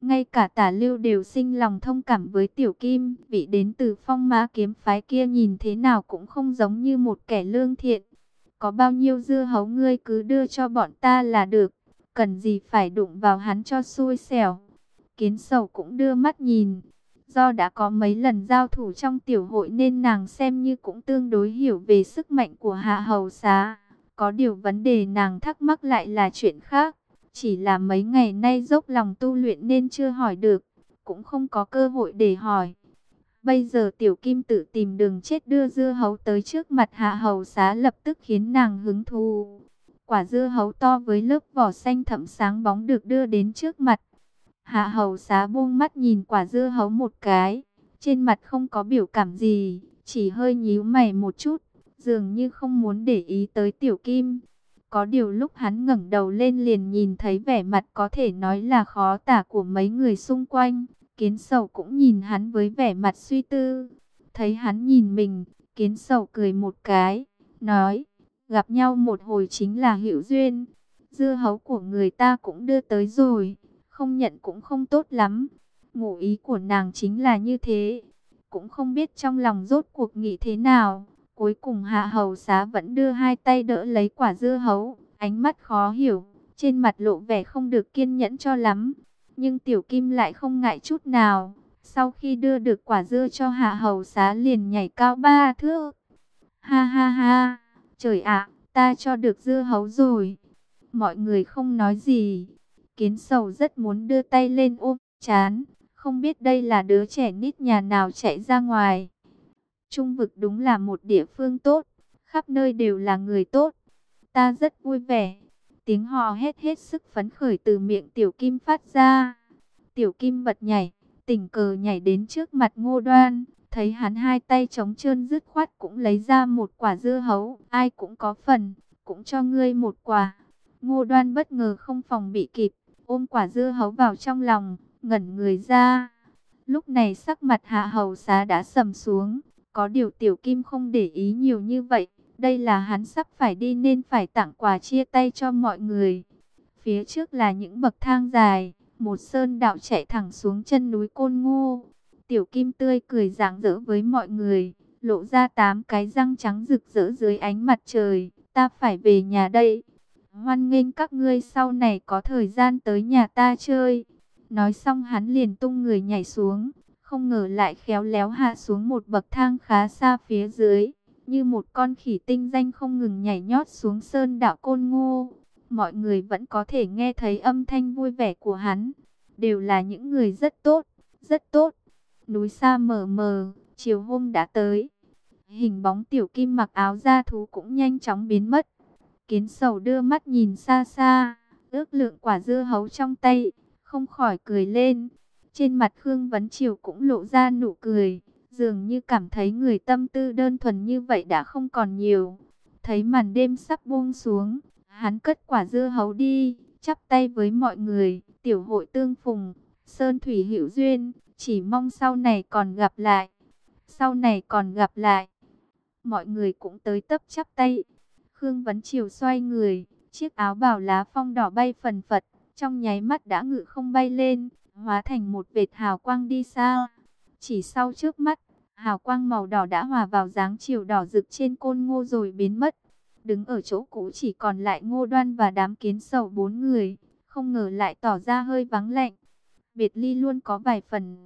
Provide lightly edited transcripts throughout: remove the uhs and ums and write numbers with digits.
Ngay cả Tả Lưu đều sinh lòng thông cảm với Tiểu Kim, vị đến từ Phong Mã kiếm phái kia nhìn thế nào cũng không giống như một kẻ lương thiện. Có bao nhiêu dưa hấu ngươi cứ đưa cho bọn ta là được, cần gì phải đụng vào hắn cho xui xẻo. Kiến Sầu cũng đưa mắt nhìn, do đã có mấy lần giao thủ trong tiểu hội nên nàng xem như cũng tương đối hiểu về sức mạnh của Hạ Hầu Xá. Có điều vấn đề nàng thắc mắc lại là chuyện khác. Chỉ là mấy ngày nay dốc lòng tu luyện nên chưa hỏi được, cũng không có cơ hội để hỏi. Bây giờ Tiểu Kim tự tìm đường chết đưa dưa hấu tới trước mặt Hạ Hầu Xá lập tức khiến nàng hứng thú. Quả dưa hấu to với lớp vỏ xanh thẫm sáng bóng được đưa đến trước mặt. Hạ Hầu Xá buông mắt nhìn quả dưa hấu một cái, trên mặt không có biểu cảm gì, chỉ hơi nhíu mày một chút, dường như không muốn để ý tới Tiểu Kim. Có điều lúc hắn ngẩng đầu lên liền nhìn thấy vẻ mặt có thể nói là khó tả của mấy người xung quanh. Kiến Sầu cũng nhìn hắn với vẻ mặt suy tư. Thấy hắn nhìn mình, Kiến Sầu cười một cái, nói, gặp nhau một hồi chính là hữu duyên. Dưa hấu của người ta cũng đưa tới rồi, không nhận cũng không tốt lắm. Ngụ ý của nàng chính là như thế. Cũng không biết trong lòng rốt cuộc nghĩ thế nào. Cuối cùng Hạ Hầu Xá vẫn đưa hai tay đỡ lấy quả dưa hấu, ánh mắt khó hiểu, trên mặt lộ vẻ không được kiên nhẫn cho lắm. Nhưng Tiểu Kim lại không ngại chút nào, sau khi đưa được quả dưa cho Hạ Hầu Xá liền nhảy cao 3 thước. Ha ha ha, trời ạ, ta cho được dưa hấu rồi. Mọi người không nói gì. Kiến Sầu rất muốn đưa tay lên ôm trán, không biết đây là đứa trẻ nít nhà nào chạy ra ngoài. Trung vực đúng là một địa phương tốt, khắp nơi đều là người tốt. Ta rất vui vẻ. Tiếng hò hét hết sức phấn khởi từ miệng Tiểu Kim phát ra. Tiểu Kim bật nhảy, tình cờ nhảy đến trước mặt Ngô Đoan. Thấy hắn hai tay trống trơn dứt khoát cũng lấy ra một quả dưa hấu. Ai cũng có phần, cũng cho ngươi một quả. Ngô Đoan bất ngờ không phòng bị kịp, ôm quả dưa hấu vào trong lòng, ngẩn người ra. Lúc này sắc mặt Hạ Hầu Xá đã sầm xuống. Có điều Tiểu Kim không để ý nhiều như vậy. Đây là hắn sắp phải đi nên phải tặng quà chia tay cho mọi người. Phía trước là những bậc thang dài, một sơn đạo chạy thẳng xuống chân núi Côn Ngô. Tiểu Kim tươi cười rạng rỡ với mọi người, lộ ra 8 cái răng trắng rực rỡ dưới ánh mặt trời. Ta phải về nhà đây. Hoan nghênh các ngươi sau này có thời gian tới nhà ta chơi. Nói xong hắn liền tung người nhảy xuống. Không ngờ lại khéo léo hạ xuống một bậc thang khá xa phía dưới. Như một con khỉ tinh danh không ngừng nhảy nhót xuống sơn đạo Côn Ngô. Mọi người vẫn có thể nghe thấy âm thanh vui vẻ của hắn. Đều là những người rất tốt, rất tốt. Núi xa mờ mờ, chiều hôm đã tới. Hình bóng Tiểu Kim mặc áo da thú cũng nhanh chóng biến mất. Kiến Sầu đưa mắt nhìn xa xa, ước lượng quả dưa hấu trong tay, không khỏi cười lên. Trên mặt Khương Vấn Triều cũng lộ ra nụ cười, dường như cảm thấy người tâm tư đơn thuần như vậy đã không còn nhiều. Thấy màn đêm sắp buông xuống, hắn cất quả dưa hấu đi, chắp tay với mọi người, tiểu hội tương phùng, sơn thủy hữu duyên, chỉ mong sau này còn gặp lại. Sau này còn gặp lại. Mọi người cũng tới tấp chắp tay. Khương Vấn Triều xoay người, chiếc áo bào lá phong đỏ bay phần phật, trong nháy mắt đã ngự không bay lên, hóa thành một vệt hào quang đi xa. Chỉ sau trước mắt, hào quang màu đỏ đã hòa vào dáng chiều đỏ rực trên Côn Ngô rồi biến mất. Đứng ở chỗ cũ chỉ còn lại Ngô Đoan và đám Kiến Sầu 4 người, không ngờ lại tỏ ra hơi vắng lạnh. Biệt ly luôn có vài phần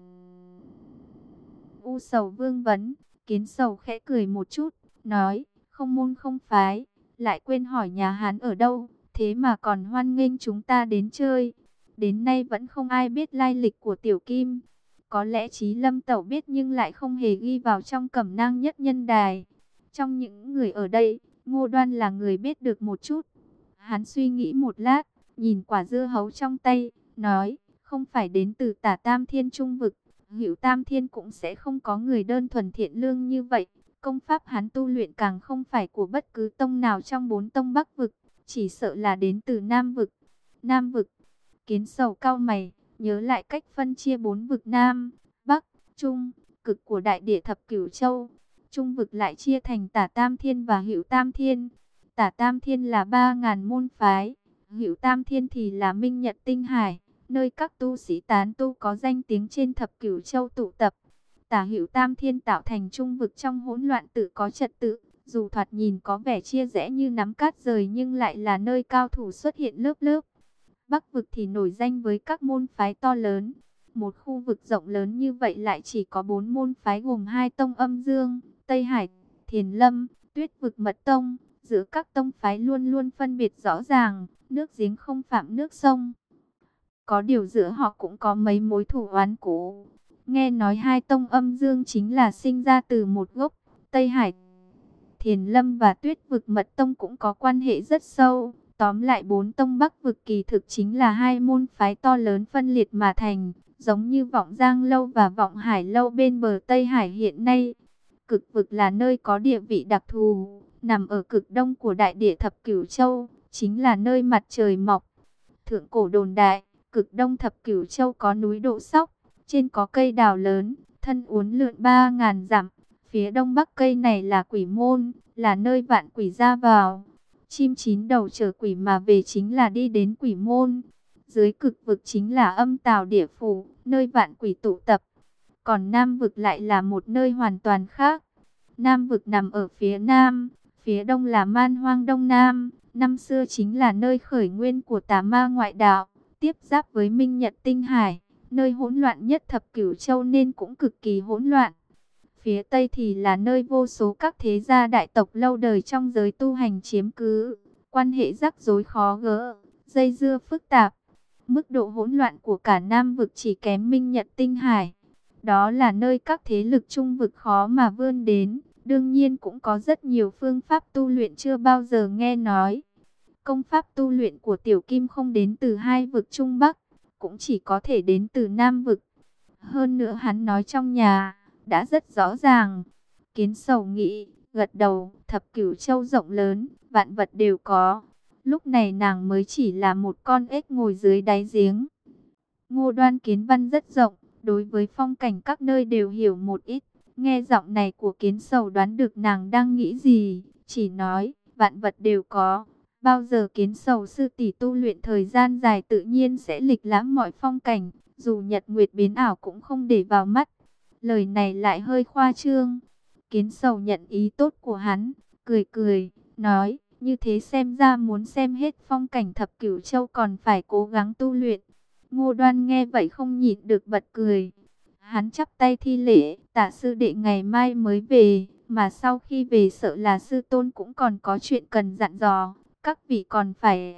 u sầu vương vấn. Kiến Sầu khẽ cười một chút, nói, không môn không phái, lại quên hỏi nhà Hán ở đâu, thế mà còn hoan nghênh chúng ta đến chơi. Đến nay vẫn không ai biết lai lịch của Tiểu Kim. Có lẽ Chí Lâm Tẩu biết nhưng lại không hề ghi vào trong Cẩm Nang Nhất Nhân Đài. Trong những người ở đây, Ngô Đoan là người biết được một chút. Hắn suy nghĩ một lát, nhìn quả dưa hấu trong tay, nói, không phải đến từ Tả Tam Thiên Trung vực, Hữu Tam Thiên cũng sẽ không có người đơn thuần thiện lương như vậy. Công pháp hắn tu luyện càng không phải của bất cứ tông nào trong 4 tông Bắc vực, chỉ sợ là đến từ Nam vực. Nam vực. Kiến Sầu cau mày, nhớ lại cách phân chia 4 vực Nam, Bắc, Trung, Cực của đại địa thập cửu châu. Trung vực lại chia thành Tả Tam Thiên và Hữu Tam Thiên. Tả Tam Thiên là 3.000 môn phái, Hữu Tam Thiên thì là Minh Nhật Tinh Hải, nơi các tu sĩ tán tu có danh tiếng trên thập cửu châu tụ tập. Tả hữu tam thiên tạo thành trung vực trong hỗn loạn tự có trật tự, dù thoạt nhìn có vẻ chia rẽ như nắm cát rời nhưng lại là nơi cao thủ xuất hiện lớp lớp. Bắc vực thì nổi danh với các môn phái to lớn. Một khu vực rộng lớn như vậy lại chỉ có 4 môn phái gồm 2 tông Âm Dương, Tây Hải, Thiền Lâm, Tuyết vực Mật Tông. Giữa các tông phái luôn luôn phân biệt rõ ràng, nước giếng không phạm nước sông. Có điều giữa họ cũng có mấy mối thù oán cũ. Nghe nói 2 tông Âm Dương chính là sinh ra từ một gốc, Tây Hải, Thiền Lâm và Tuyết vực Mật Tông cũng có quan hệ rất sâu. Tóm lại 4 tông Bắc vực kỳ thực chính là 2 môn phái to lớn phân liệt mà thành, giống như Vọng Giang Lâu và Vọng Hải Lâu bên bờ Tây Hải hiện nay. Cực vực là nơi có địa vị đặc thù, nằm ở cực đông của đại địa thập cửu châu, chính là nơi mặt trời mọc. Thượng cổ đồn đại, cực đông thập cửu châu có núi Độ Sóc, trên có cây đào lớn, thân uốn lượn 3.000 dặm. Phía đông bắc cây này là Quỷ Môn, là nơi vạn quỷ ra vào. Chim 9 đầu chở quỷ mà về chính là đi đến Quỷ Môn. Dưới cực vực chính là Âm Tào Địa Phủ, nơi vạn quỷ tụ tập. Còn Nam vực lại là một nơi hoàn toàn khác. Nam vực nằm ở phía Nam, phía Đông là Man Hoang Đông Nam. Năm xưa chính là nơi khởi nguyên của tà ma ngoại đạo, tiếp giáp với Minh Nhật Tinh Hải, nơi hỗn loạn nhất thập cửu châu nên cũng cực kỳ hỗn loạn. Phía Tây thì là nơi vô số các thế gia đại tộc lâu đời trong giới tu hành chiếm cứ, quan hệ rắc rối khó gỡ, dây dưa phức tạp. Mức độ hỗn loạn của cả Nam vực chỉ kém Minh Nhật Tinh Hải. Đó là nơi các thế lực trung vực khó mà vươn đến, đương nhiên cũng có rất nhiều phương pháp tu luyện chưa bao giờ nghe nói. Công pháp tu luyện của Tiểu Kim không đến từ 2 vực Trung Bắc, cũng chỉ có thể đến từ Nam vực. Hơn nữa hắn nói trong nhà đã rất rõ ràng. Kiến Sầu nghĩ, gật đầu, thập cửu châu rộng lớn, vạn vật đều có. Lúc này nàng mới chỉ là một con ếch ngồi dưới đáy giếng. Ngô Đoan kiến văn rất rộng, đối với phong cảnh các nơi đều hiểu một ít. Nghe giọng này của Kiến Sầu đoán được nàng đang nghĩ gì, chỉ nói, vạn vật đều có. Bao giờ Kiến Sầu sư tỷ tu luyện thời gian dài tự nhiên sẽ lịch lãm mọi phong cảnh, dù nhật nguyệt biến ảo cũng không để vào mắt. Lời này lại hơi khoa trương. Kiến Sầu nhận ý tốt của hắn, cười cười, nói, như thế xem ra muốn xem hết phong cảnh thập cửu châu còn phải cố gắng tu luyện. Ngô Đoan nghe vậy không nhịn được bật cười. Hắn chắp tay thi lễ, Tạ sư đệ ngày mai mới về, mà sau khi về sợ là sư tôn cũng còn có chuyện cần dặn dò, các vị còn phải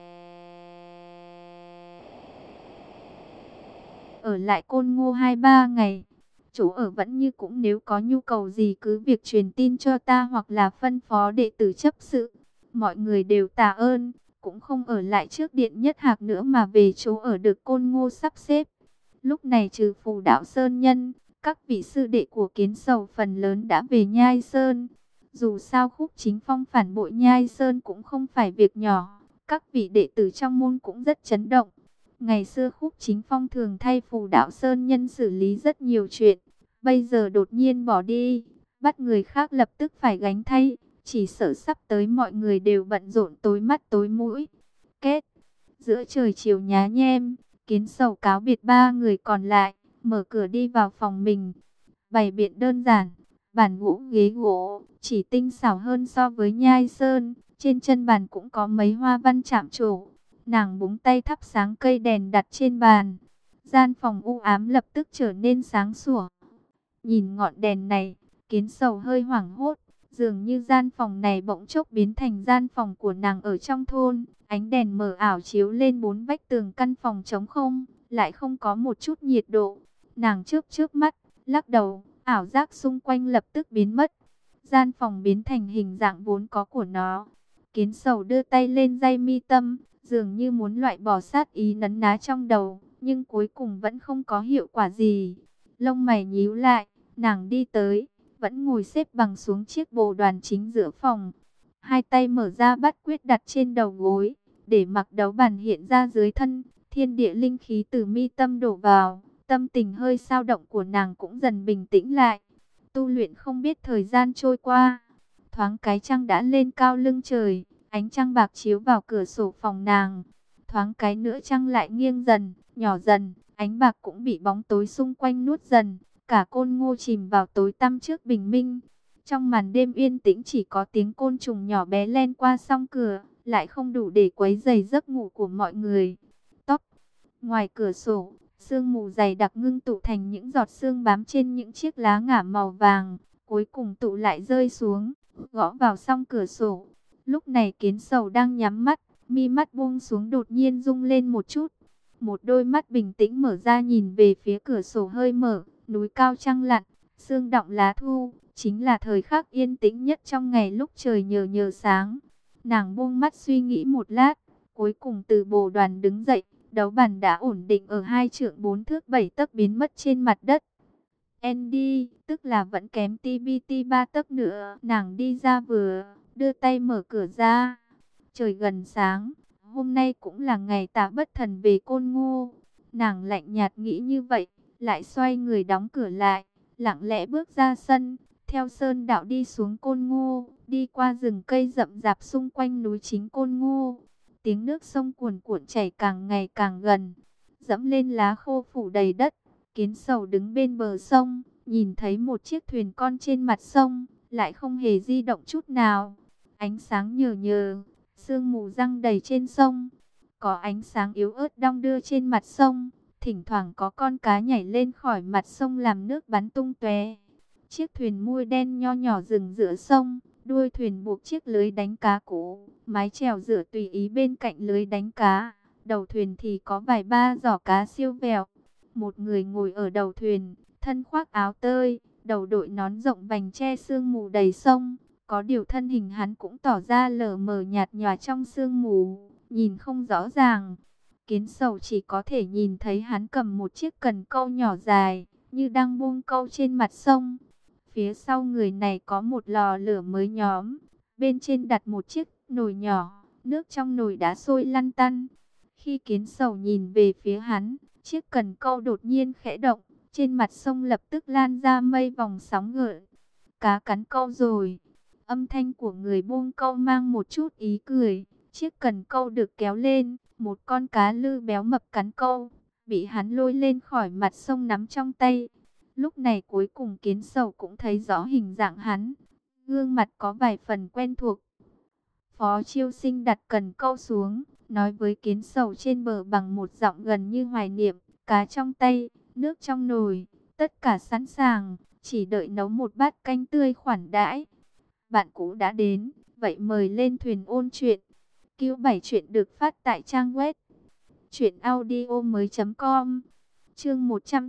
ở lại Côn Ngô 2-3 ngày. Chỗ ở vẫn như cũng, nếu có nhu cầu gì cứ việc truyền tin cho ta hoặc là phân phó đệ tử chấp sự. Mọi người đều tạ ơn, cũng không ở lại trước Điện Nhất Hạc nữa mà về chỗ ở được Côn Ngô sắp xếp. Lúc này trừ Phù Đạo Sơn Nhân, các vị sư đệ của Kiến Sầu phần lớn đã về Nhai Sơn. Dù sao Khúc Chính Phong phản bội Nhai Sơn cũng không phải việc nhỏ, các vị đệ tử trong môn cũng rất chấn động. Ngày xưa Khúc Chính Phong thường thay Phù Đạo Sơn Nhân xử lý rất nhiều chuyện, bây giờ đột nhiên bỏ đi, bắt người khác lập tức phải gánh thay, chỉ sợ sắp tới mọi người đều bận rộn tối mắt tối mũi. Kết, giữa trời chiều nhá nhem, Kiến Sầu cáo biệt 3 người còn lại, mở cửa đi vào phòng mình. Bày biện đơn giản, bàn gỗ ghế gỗ, chỉ tinh xảo hơn so với Nhai Sơn. Trên chân bàn cũng có mấy hoa văn chạm trổ. Nàng búng tay thắp sáng cây đèn đặt trên bàn. Gian phòng u ám lập tức trở nên sáng sủa. Nhìn ngọn đèn này, Kiến Sầu hơi hoảng hốt. Dường như gian phòng này bỗng chốc biến thành gian phòng của nàng ở trong thôn. Ánh đèn mờ ảo chiếu lên 4 vách tường căn phòng trống không, lại không có một chút nhiệt độ. Nàng chớp mắt, lắc đầu, ảo giác xung quanh lập tức biến mất. Gian phòng biến thành hình dạng vốn có của nó. Kiến Sầu đưa tay lên dây mi tâm, dường như muốn loại bỏ sát ý nấn ná trong đầu, nhưng cuối cùng vẫn không có hiệu quả gì. Lông mày nhíu lại, nàng đi tới, vẫn ngồi xếp bằng xuống chiếc bồ đoàn chính giữa phòng. Hai tay mở ra bắt quyết đặt trên đầu gối, để mặc đấu bàn hiện ra dưới thân. Thiên địa linh khí từ mi tâm đổ vào, tâm tình hơi dao động của nàng cũng dần bình tĩnh lại. Tu luyện không biết thời gian trôi qua, thoáng cái trăng đã lên cao lưng trời, ánh trăng bạc chiếu vào cửa sổ phòng nàng. Thoáng cái nữa trăng lại nghiêng dần, nhỏ dần, ánh bạc cũng bị bóng tối xung quanh nuốt dần, cả Côn Ngô chìm vào tối tăm trước bình minh. Trong màn đêm yên tĩnh chỉ có tiếng côn trùng nhỏ bé len qua song cửa, lại không đủ để quấy rầy giấc ngủ của mọi người. Tóc, ngoài cửa sổ, sương mù dày đặc ngưng tụ thành những giọt sương bám trên những chiếc lá ngả màu vàng, cuối cùng tụ lại rơi xuống, gõ vào song cửa sổ. Lúc này Kiến Sầu đang nhắm mắt, mi mắt buông xuống đột nhiên rung lên một chút. Một đôi mắt bình tĩnh mở ra nhìn về phía cửa sổ hơi mở, núi cao trăng lặn, sương đọng lá thu, chính là thời khắc yên tĩnh nhất trong ngày lúc trời nhờ nhờ sáng. Nàng buông mắt suy nghĩ một lát, cuối cùng từ bồ đoàn đứng dậy, đấu bàn đã ổn định ở 2 trượng 4 thước 7 tấc biến mất trên mặt đất. Andy, tức là vẫn kém TBT 3 tấc nữa, nàng đi ra vừa, đưa tay mở cửa ra. Trời gần sáng, hôm nay cũng là ngày Tả Bất Thần về Côn Ngô. Nàng lạnh nhạt nghĩ như vậy, lại xoay người đóng cửa lại, lặng lẽ bước ra sân, theo sơn đạo đi xuống Côn Ngô, đi qua rừng cây rậm rạp xung quanh núi chính Côn Ngô. Tiếng nước sông cuồn cuộn chảy càng ngày càng gần, dẫm lên lá khô phủ đầy đất. Kiến Sầu đứng bên bờ sông, nhìn thấy một chiếc thuyền con trên mặt sông, lại không hề di động chút nào. Ánh sáng nhờ nhờ, sương mù răng đầy trên sông, có ánh sáng yếu ớt đong đưa trên mặt sông, thỉnh thoảng có con cá nhảy lên khỏi mặt sông làm nước bắn tung tóe. Chiếc thuyền mui đen nho nhỏ dừng giữa sông, đuôi thuyền buộc chiếc lưới đánh cá cũ, mái chèo dựa tùy ý bên cạnh lưới đánh cá. Đầu thuyền thì có vài ba giỏ cá siêu vẹo. Một người ngồi ở đầu thuyền, thân khoác áo tơi, đầu đội nón rộng vành che sương mù đầy sông. Có điều thân hình hắn cũng tỏ ra lờ mờ nhạt nhòa trong sương mù, nhìn không rõ ràng. Kiến Sầu chỉ có thể nhìn thấy hắn cầm một chiếc cần câu nhỏ dài, như đang buông câu trên mặt sông. Phía sau người này có một lò lửa mới nhóm, bên trên đặt một chiếc nồi nhỏ, nước trong nồi đã sôi lăn tăn. Khi Kiến Sầu nhìn về phía hắn, chiếc cần câu đột nhiên khẽ động, trên mặt sông lập tức lan ra mây vòng sóng gợn. Cá cắn câu rồi. Âm thanh của người buông câu mang một chút ý cười. Chiếc cần câu được kéo lên, một con cá lư béo mập cắn câu, bị hắn lôi lên khỏi mặt sông nắm trong tay. Lúc này cuối cùng Kiến Sầu cũng thấy rõ hình dạng hắn, gương mặt có vài phần quen thuộc. Phó Chiêu Sinh đặt cần câu xuống, nói với Kiến Sầu trên bờ bằng một giọng gần như hoài niệm, cá trong tay, nước trong nồi, tất cả sẵn sàng, chỉ đợi nấu một bát canh tươi khoản đãi. Bạn cũ đã đến, vậy mời lên thuyền ôn chuyện. Q7 chuyện được phát tại trang web truyệnaudiomoi.com. Chương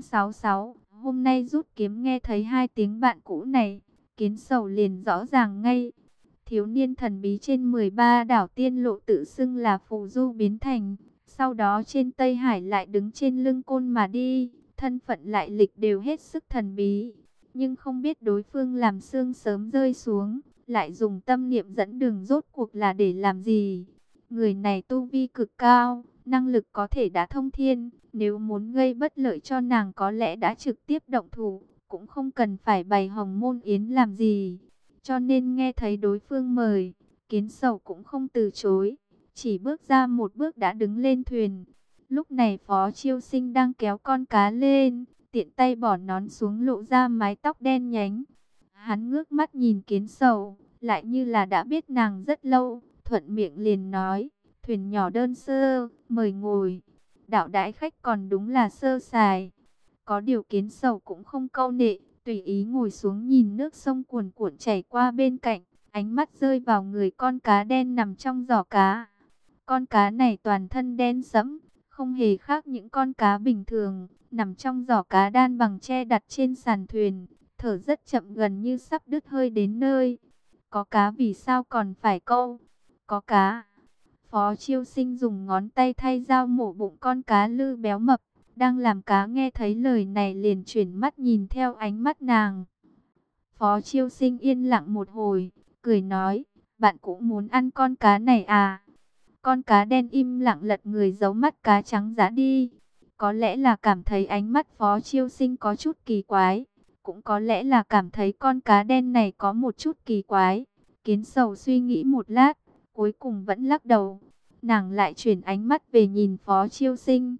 166, hôm nay rút kiếm nghe thấy hai tiếng bạn cũ này, Kiến Sầu liền rõ ràng ngay. Thiếu niên thần bí trên 13 đảo tiên lộ tự xưng là phù du biến thành, sau đó trên Tây Hải lại đứng trên lưng côn mà đi, thân phận lại lịch đều hết sức thần bí. Nhưng không biết đối phương làm sương sớm rơi xuống, lại dùng tâm niệm dẫn đường rốt cuộc là để làm gì. Người này tu vi cực cao, năng lực có thể đã thông thiên, nếu muốn gây bất lợi cho nàng có lẽ đã trực tiếp động thủ, cũng không cần phải bày hồng môn yến làm gì. Cho nên nghe thấy đối phương mời, Kiến Sầu cũng không từ chối, chỉ bước ra một bước đã đứng lên thuyền. Lúc này Phó Chiêu Sinh đang kéo con cá lên, tiện tay bỏ nón xuống lộ ra mái tóc đen nhánh. Hắn ngước mắt nhìn Kiến Sầu, lại như là đã biết nàng rất lâu, thuận miệng liền nói, thuyền nhỏ đơn sơ, mời ngồi. Đạo đãi khách còn đúng là sơ sài. Có điều Kiến Sầu cũng không câu nệ, tùy ý ngồi xuống nhìn nước sông cuồn cuộn chảy qua bên cạnh, ánh mắt rơi vào người con cá đen nằm trong giỏ cá. Con cá này toàn thân đen sẫm, không hề khác những con cá bình thường, nằm trong giỏ cá đan bằng tre đặt trên sàn thuyền, thở rất chậm gần như sắp đứt hơi đến nơi. Có cá vì sao còn phải câu? Có cá. Phó Chiêu Sinh dùng ngón tay thay dao mổ bụng con cá lư béo mập. Đang làm cá nghe thấy lời này liền chuyển mắt nhìn theo ánh mắt nàng. Phó Chiêu Sinh yên lặng một hồi, cười nói, bạn cũng muốn ăn con cá này à? Con cá đen im lặng lật người giấu mắt cá trắng giã đi. Có lẽ là cảm thấy ánh mắt Phó Chiêu Sinh có chút kỳ quái, cũng có lẽ là cảm thấy con cá đen này có một chút kỳ quái. Kiến Sầu suy nghĩ một lát, cuối cùng vẫn lắc đầu. Nàng lại chuyển ánh mắt về nhìn Phó Chiêu Sinh.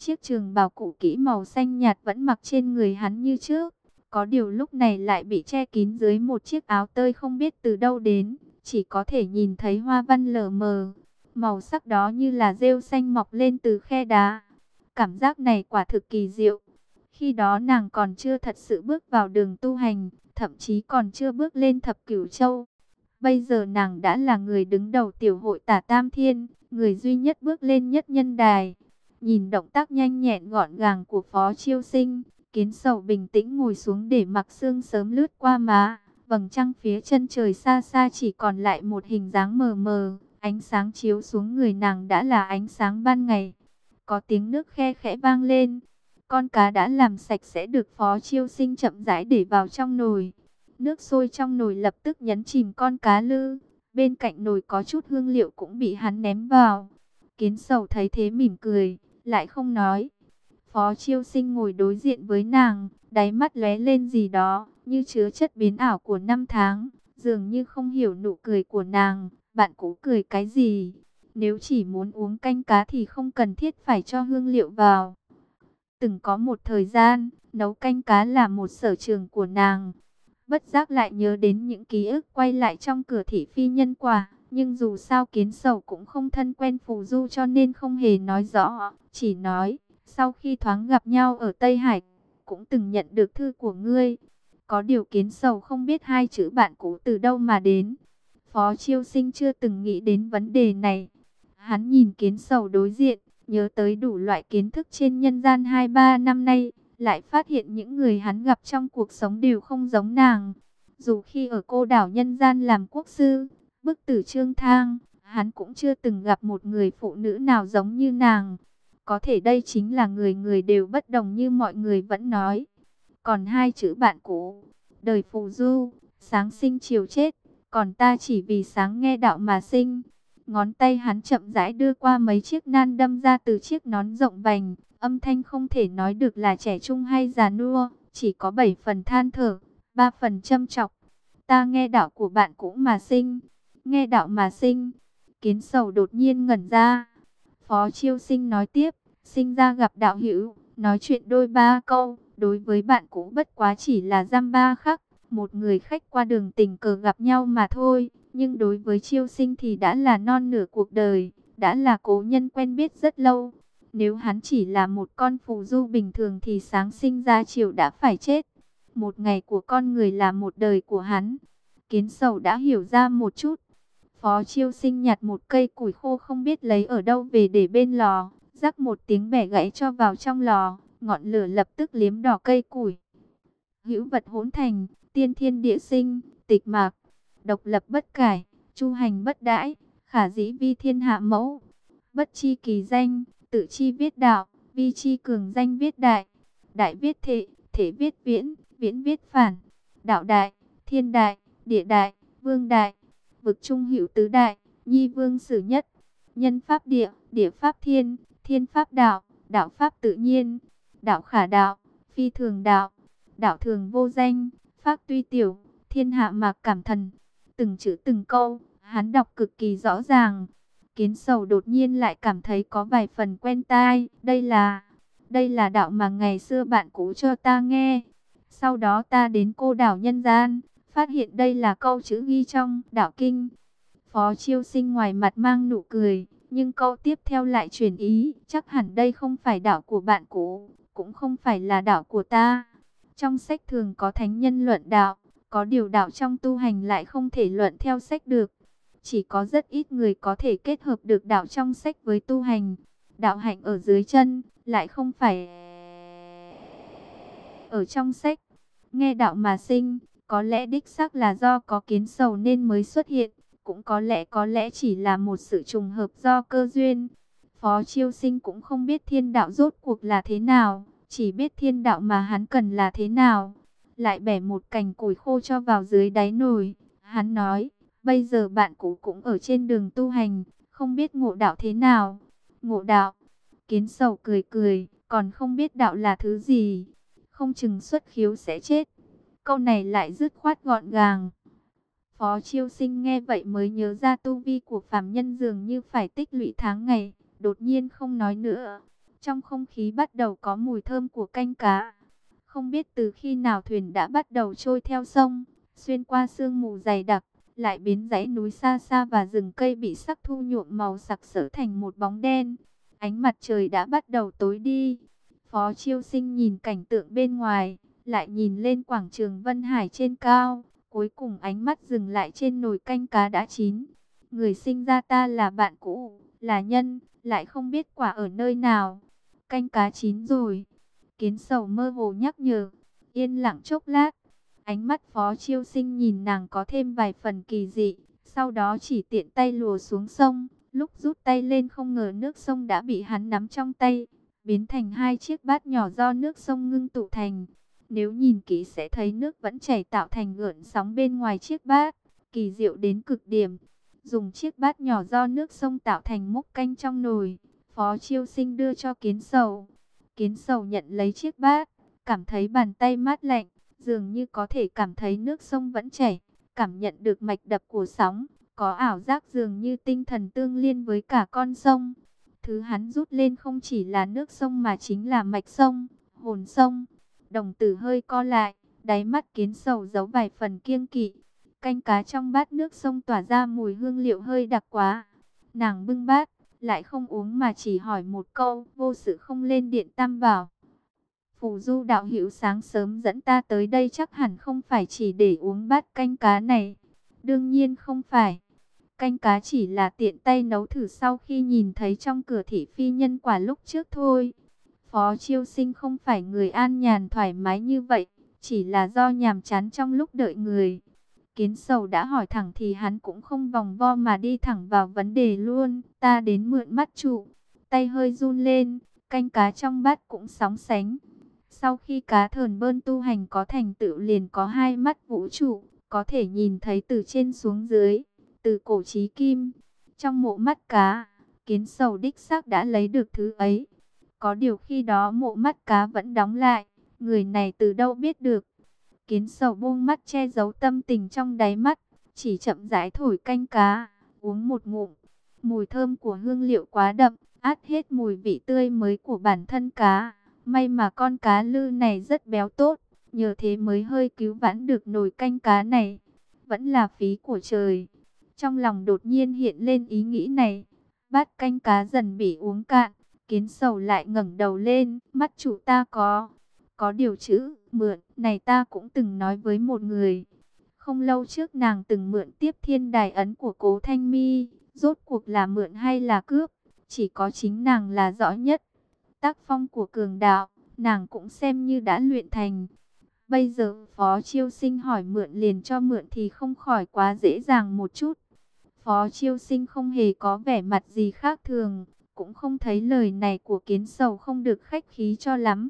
Chiếc trường bào cũ kỹ màu xanh nhạt vẫn mặc trên người hắn như trước. Có điều lúc này lại bị che kín dưới một chiếc áo tơi không biết từ đâu đến. Chỉ có thể nhìn thấy hoa văn lờ mờ. Màu sắc đó như là rêu xanh mọc lên từ khe đá. Cảm giác này quả thực kỳ diệu. Khi đó nàng còn chưa thật sự bước vào đường tu hành, thậm chí còn chưa bước lên thập cửu châu. Bây giờ nàng đã là người đứng đầu tiểu hội Tả Tam Thiên, người duy nhất bước lên nhất nhân đài. Nhìn động tác nhanh nhẹn gọn gàng của Phó Chiêu Sinh, Kiến Sầu bình tĩnh ngồi xuống để mặc sương sớm lướt qua má. Vầng trăng phía chân trời xa xa chỉ còn lại một hình dáng mờ mờ, ánh sáng chiếu xuống người nàng đã là ánh sáng ban ngày. Có tiếng nước khe khẽ vang lên, con cá đã làm sạch sẽ được Phó Chiêu Sinh chậm rãi để vào trong nồi. Nước sôi trong nồi lập tức nhấn chìm con cá lư. Bên cạnh nồi có chút hương liệu cũng bị hắn ném vào. Kiến Sầu thấy thế mỉm cười, lại không nói. Phó Chiêu Sinh ngồi đối diện với nàng, đáy mắt lóe lên gì đó, như chứa chất biến ảo của năm tháng. Dường như không hiểu nụ cười của nàng, bạn cũ cười cái gì? Nếu chỉ muốn uống canh cá thì không cần thiết phải cho hương liệu vào. Từng có một thời gian, nấu canh cá là một sở trường của nàng. Bất giác lại nhớ đến những ký ức quay lại trong cửa thị phi nhân quả. Nhưng dù sao Kiến Sầu cũng không thân quen phù du cho nên không hề nói rõ. Chỉ nói, sau khi thoáng gặp nhau ở Tây Hải, cũng từng nhận được thư của ngươi. Có điều Kiến Sầu không biết hai chữ bạn cũ từ đâu mà đến. Phó Chiêu Sinh chưa từng nghĩ đến vấn đề này. Hắn nhìn Kiến Sầu đối diện, nhớ tới đủ loại kiến thức trên nhân gian 2-3 năm nay. Lại phát hiện những người hắn gặp trong cuộc sống đều không giống nàng. Dù khi ở cô đảo nhân gian làm quốc sư, bức tử Trương Thang, hắn cũng chưa từng gặp một người phụ nữ nào giống như nàng. Có thể đây chính là người người đều bất đồng như mọi người vẫn nói. Còn hai chữ bạn cũ, đời phù du, sáng sinh chiều chết, còn ta chỉ vì sáng nghe đạo mà sinh. Ngón tay hắn chậm rãi đưa qua mấy chiếc nan đâm ra từ chiếc nón rộng vành. Âm thanh không thể nói được là trẻ trung hay già nua, chỉ có 7 phần than thở, 3 phần châm chọc. Ta nghe đạo của bạn cũ mà sinh, nghe đạo mà sinh. Kiến Sầu đột nhiên ngẩn ra. Phó Chiêu Sinh nói tiếp, sinh ra gặp đạo hữu, nói chuyện đôi ba câu, đối với bạn cũ bất quá chỉ là dăm ba khắc, một người khách qua đường tình cờ gặp nhau mà thôi. Nhưng đối với Chiêu Sinh thì đã là non nửa cuộc đời, đã là cố nhân quen biết rất lâu. Nếu hắn chỉ là một con phù du bình thường thì sáng sinh ra chiều đã phải chết. Một ngày của con người là một đời của hắn. Kiến Sầu đã hiểu ra một chút. Phó Chiêu Sinh nhặt một cây củi khô không biết lấy ở đâu về để bên lò. Rắc một tiếng bẻ gãy cho vào trong lò. Ngọn lửa lập tức liếm đỏ cây củi. Hữu vật hỗn thành, tiên thiên địa sinh, tịch mạc, độc lập bất cải, chu hành bất đãi, khả dĩ vi thiên hạ mẫu. Bất chi kỳ danh, tự chi viết đạo, vi chi cường danh viết đại. Đại viết thể, thể viết viễn, viễn viết phản. Đạo đại, thiên đại, địa đại, vương đại. Vực trung hữu tứ đại, nhi vương xử nhất. Nhân pháp địa, địa pháp thiên, thiên pháp đạo, đạo pháp tự nhiên. Đạo khả đạo, phi thường đạo. Đạo thường vô danh, pháp tuy tiểu, thiên hạ mạc cảm thần. Từng chữ từng câu, hắn đọc cực kỳ rõ ràng. Kiến Sầu đột nhiên lại cảm thấy có vài phần quen tai. Đây là đạo mà ngày xưa bạn cũ cho ta nghe. Sau đó ta đến cô đảo nhân gian, phát hiện đây là câu chữ ghi trong đạo kinh. Phó Chiêu Sinh ngoài mặt mang nụ cười, nhưng câu tiếp theo lại chuyển ý. Chắc hẳn đây không phải đạo của bạn cũ, cũng không phải là đạo của ta. Trong sách thường có thánh nhân luận đạo, có điều đạo trong tu hành lại không thể luận theo sách được. Chỉ có rất ít người có thể kết hợp được đạo trong sách với tu hành. Đạo hạnh ở dưới chân, lại không phải ở trong sách. Nghe đạo mà sinh, có lẽ đích xác là do có Kiến Sầu nên mới xuất hiện. Cũng có lẽ chỉ là một sự trùng hợp do cơ duyên. Phó Chiêu Sinh cũng không biết thiên đạo rốt cuộc là thế nào, chỉ biết thiên đạo mà hắn cần là thế nào. Lại bẻ một cành củi khô cho vào dưới đáy nồi. Hắn nói, bây giờ bạn cũ cũng ở trên đường tu hành, không biết ngộ đạo thế nào. Ngộ đạo, Kiến Sầu cười cười, còn không biết đạo là thứ gì. Không chừng xuất khiếu sẽ chết. Câu này lại dứt khoát gọn gàng. Phó Chiêu Sinh nghe vậy mới nhớ ra tu vi của phàm nhân dường như phải tích lũy tháng ngày, đột nhiên không nói nữa. Trong không khí bắt đầu có mùi thơm của canh cá. Không biết từ khi nào thuyền đã bắt đầu trôi theo sông, xuyên qua sương mù dày đặc, lại biến dãy núi xa xa và rừng cây bị sắc thu nhuộm màu sặc sỡ thành một bóng đen. Ánh mặt trời đã bắt đầu tối đi. Phó Chiêu Sinh nhìn cảnh tượng bên ngoài, lại nhìn lên quảng trường Vân Hải trên cao, cuối cùng ánh mắt dừng lại trên nồi canh cá đã chín. Người sinh ra ta là bạn cũ, là nhân, lại không biết quả ở nơi nào. Canh cá chín rồi. Kiến Sầu mơ hồ nhắc nhở. Yên lặng chốc lát, ánh mắt Phó Chiêu Sinh nhìn nàng có thêm vài phần kỳ dị, sau đó chỉ tiện tay lùa xuống sông. Lúc rút tay lên không ngờ nước sông đã bị hắn nắm trong tay, biến thành hai chiếc bát nhỏ do nước sông ngưng tụ thành. Nếu nhìn kỹ sẽ thấy nước vẫn chảy tạo thành gợn sóng bên ngoài chiếc bát, kỳ diệu đến cực điểm. Dùng chiếc bát nhỏ do nước sông tạo thành múc canh trong nồi, Phó Chiêu Sinh đưa cho Kiến Sầu. Kiến Sầu nhận lấy chiếc bát, cảm thấy bàn tay mát lạnh, dường như có thể cảm thấy nước sông vẫn chảy, cảm nhận được mạch đập của sóng, có ảo giác dường như tinh thần tương liên với cả con sông. Thứ hắn rút lên không chỉ là nước sông mà chính là mạch sông, hồn sông. Đồng tử hơi co lại, đáy mắt Kiến Sầu giấu vài phần kiêng kỵ. Canh cá trong bát nước sông tỏa ra mùi hương liệu hơi đặc quá. Nàng bưng bát, lại không uống mà chỉ hỏi một câu, vô sự không lên điện Tam Bảo. Phù Du đạo hữu sáng sớm dẫn ta tới đây chắc hẳn không phải chỉ để uống bát canh cá này. Đương nhiên không phải. Canh cá chỉ là tiện tay nấu thử sau khi nhìn thấy trong cửa thị phi nhân quả lúc trước thôi. Phó Chiêu Sinh không phải người an nhàn thoải mái như vậy, chỉ là do nhàm chán trong lúc đợi người. Kiến Sầu đã hỏi thẳng thì hắn cũng không vòng vo mà đi thẳng vào vấn đề luôn. Ta đến mượn mắt trụ. Tay hơi run lên, canh cá trong bát cũng sóng sánh. Sau khi cá thờn bơn tu hành có thành tựu liền có hai mắt vũ trụ, có thể nhìn thấy từ trên xuống dưới, từ cổ chí kim. Trong mộ mắt cá, Kiến Sầu đích xác đã lấy được thứ ấy. Có điều khi đó mộ mắt cá vẫn đóng lại, người này từ đâu biết được. Kiến Sầu buông mắt che giấu tâm tình trong đáy mắt, chỉ chậm rãi thổi canh cá, uống một ngụm. Mùi thơm của hương liệu quá đậm, át hết mùi vị tươi mới của bản thân cá. May mà con cá lư này rất béo tốt, nhờ thế mới hơi cứu vãn được nồi canh cá này. Vẫn là phí của trời. Trong lòng đột nhiên hiện lên ý nghĩ này, bát canh cá dần bị uống cạn. Kiến Sầu lại ngẩng đầu lên, mắt chủ ta có điều chữ mượn này ta cũng từng nói với một người. Không lâu trước nàng từng mượn tiếp thiên đài ấn của Cố Thanh Mi, rốt cuộc là mượn hay là cướp, chỉ có chính nàng là rõ nhất. Tác phong của cường đạo, nàng cũng xem như đã luyện thành. Bây giờ Phó Chiêu Sinh hỏi mượn liền cho mượn thì không khỏi quá dễ dàng một chút. Phó Chiêu Sinh không hề có vẻ mặt gì khác thường, cũng không thấy lời này của Kiến Sầu không được khách khí cho lắm.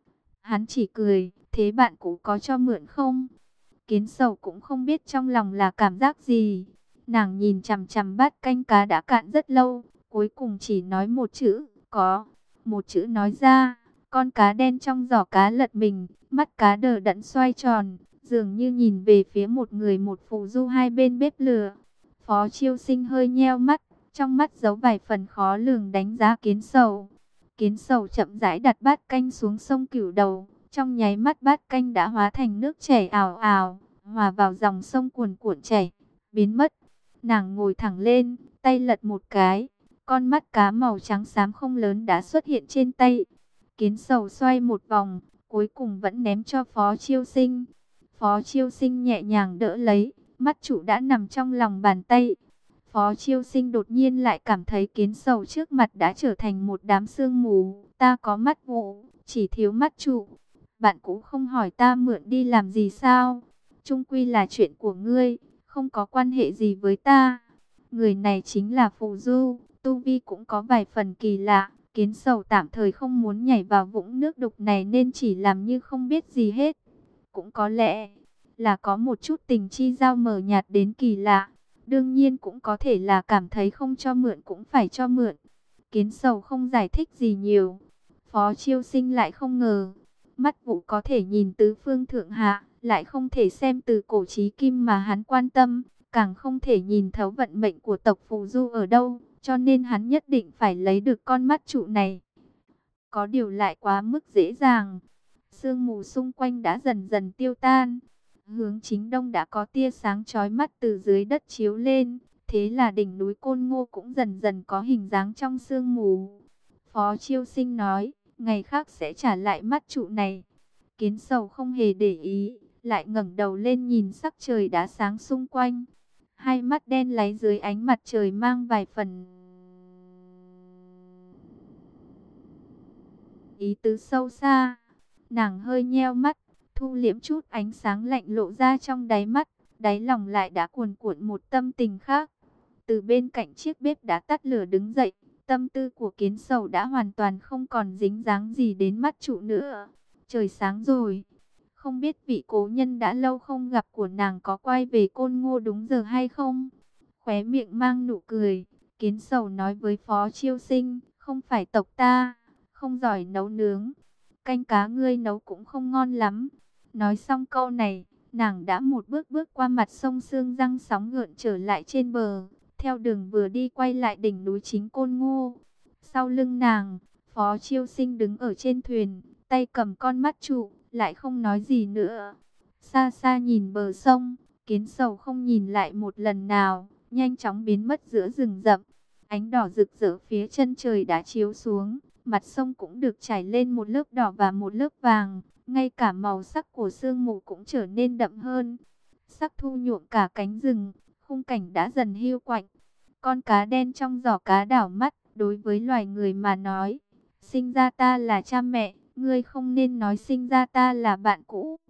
Hắn chỉ cười, thế bạn cũ có cho mượn không? Kiến Sầu cũng không biết trong lòng là cảm giác gì. Nàng nhìn chằm chằm bát canh cá đã cạn rất lâu, cuối cùng chỉ nói một chữ, có. Một chữ nói ra, con cá đen trong giỏ cá lật mình, mắt cá đờ đẫn xoay tròn, dường như nhìn về phía một người một phù du hai bên bếp lửa. Phó Chiêu Sinh hơi nheo mắt, trong mắt giấu vài phần khó lường đánh giá Kiến Sầu. Kiến Sầu chậm rãi đặt bát canh xuống sông Cửu Đầu, trong nháy mắt bát canh đã hóa thành nước chảy ào ào, hòa vào dòng sông cuồn cuộn chảy, biến mất. Nàng ngồi thẳng lên, tay lật một cái, con mắt cá màu trắng xám không lớn đã xuất hiện trên tay. Kiến Sầu xoay một vòng, cuối cùng vẫn ném cho Phó Chiêu Sinh. Phó Chiêu Sinh nhẹ nhàng đỡ lấy, mắt chủ đã nằm trong lòng bàn tay. Phó Chiêu Sinh đột nhiên lại cảm thấy Kiến Sầu trước mặt đã trở thành một đám sương mù. Ta có mắt vụ, chỉ thiếu mắt trụ. Bạn cũng không hỏi ta mượn đi làm gì sao? Chung quy là chuyện của ngươi, không có quan hệ gì với ta. Người này chính là Phù Du, tu vi cũng có vài phần kỳ lạ. Kiến Sầu tạm thời không muốn nhảy vào vũng nước đục này nên chỉ làm như không biết gì hết. Cũng có lẽ là có một chút tình chi giao mờ nhạt đến kỳ lạ. Đương nhiên cũng có thể là cảm thấy không cho mượn cũng phải cho mượn. Kiến Sầu không giải thích gì nhiều. Phó Chiêu Sinh lại không ngờ, mắt vụ có thể nhìn tứ phương thượng hạ, lại không thể xem từ cổ chí kim mà hắn quan tâm, càng không thể nhìn thấu vận mệnh của tộc Phù Du ở đâu, cho nên hắn nhất định phải lấy được con mắt trụ này. có điều lại quá mức dễ dàng. Sương mù xung quanh đã dần dần tiêu tan. Hướng chính đông đã có tia sáng chói mắt từ dưới đất chiếu lên. Thế là đỉnh núi Côn Ngô cũng dần dần có hình dáng trong sương mù. Phó Chiêu Sinh nói, ngày khác sẽ trả lại mắt trụ này. Kiến Sầu không hề để ý, lại ngẩng đầu lên nhìn sắc trời đã sáng xung quanh. Hai mắt đen láy dưới ánh mặt trời mang vài phần ý tứ sâu xa. Nàng hơi nheo mắt, thu liễm chút ánh sáng lạnh lộ ra trong đáy mắt, đáy lòng lại đã cuồn cuộn một tâm tình khác. Từ bên cạnh chiếc bếp đã tắt lửa đứng dậy, tâm tư của Kiến Sầu đã hoàn toàn không còn dính dáng gì đến mắt trụ nữa. Trời sáng rồi, không biết vị cố nhân đã lâu không gặp của nàng có quay về Côn Ngô đúng giờ hay không? Khóe miệng mang nụ cười, Kiến Sầu nói với Phó Chiêu Sinh, không phải tộc ta, không giỏi nấu nướng. Canh cá ngươi nấu cũng không ngon lắm. Nói xong câu này, nàng đã một bước bước qua mặt sông Sương Răng sóng gợn trở lại trên bờ. Theo đường vừa đi quay lại đỉnh núi chính Côn Ngô. Sau lưng nàng, Phó Chiêu Sinh đứng ở trên thuyền, tay cầm con mắt trụ, lại không nói gì nữa. Xa xa nhìn bờ sông, Kiến Sầu không nhìn lại một lần nào, nhanh chóng biến mất giữa rừng rậm. Ánh đỏ rực rỡ phía chân trời đã chiếu xuống, mặt sông cũng được trải lên một lớp đỏ và một lớp vàng, ngay cả màu sắc của sương mù cũng trở nên đậm hơn. Sắc thu nhuộm cả cánh rừng, khung cảnh đã dần hiu quạnh. Con cá đen trong giỏ cá đảo mắt, đối với loài người mà nói, sinh ra ta là cha mẹ, ngươi không nên nói sinh ra ta là bạn cũ.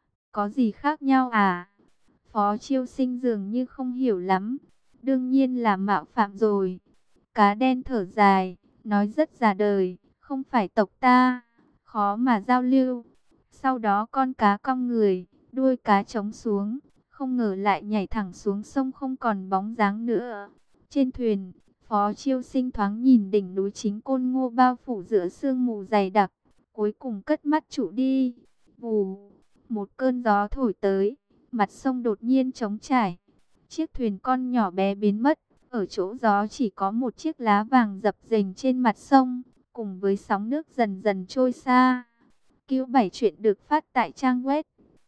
Có gì khác nhau à? Phó Chiêu Sinh dường như không hiểu lắm, đương nhiên là mạo phạm rồi. Cá đen thở dài, nói rất già đời, không phải tộc ta, khó mà giao lưu. Sau đó con cá cong người, đuôi cá trống xuống, không ngờ lại nhảy thẳng xuống sông không còn bóng dáng nữa. Trên thuyền, Phó Chiêu Sinh thoáng nhìn đỉnh núi chính Côn Ngô bao phủ giữa sương mù dày đặc, cuối cùng cất mắt trụ đi. Vù, một cơn gió thổi tới, mặt sông đột nhiên trống trải. Chiếc thuyền con nhỏ bé biến mất, ở chỗ gió chỉ có một chiếc lá vàng dập dềnh trên mặt sông, cùng với sóng nước dần dần trôi xa. Q7 chuyện được phát tại trang web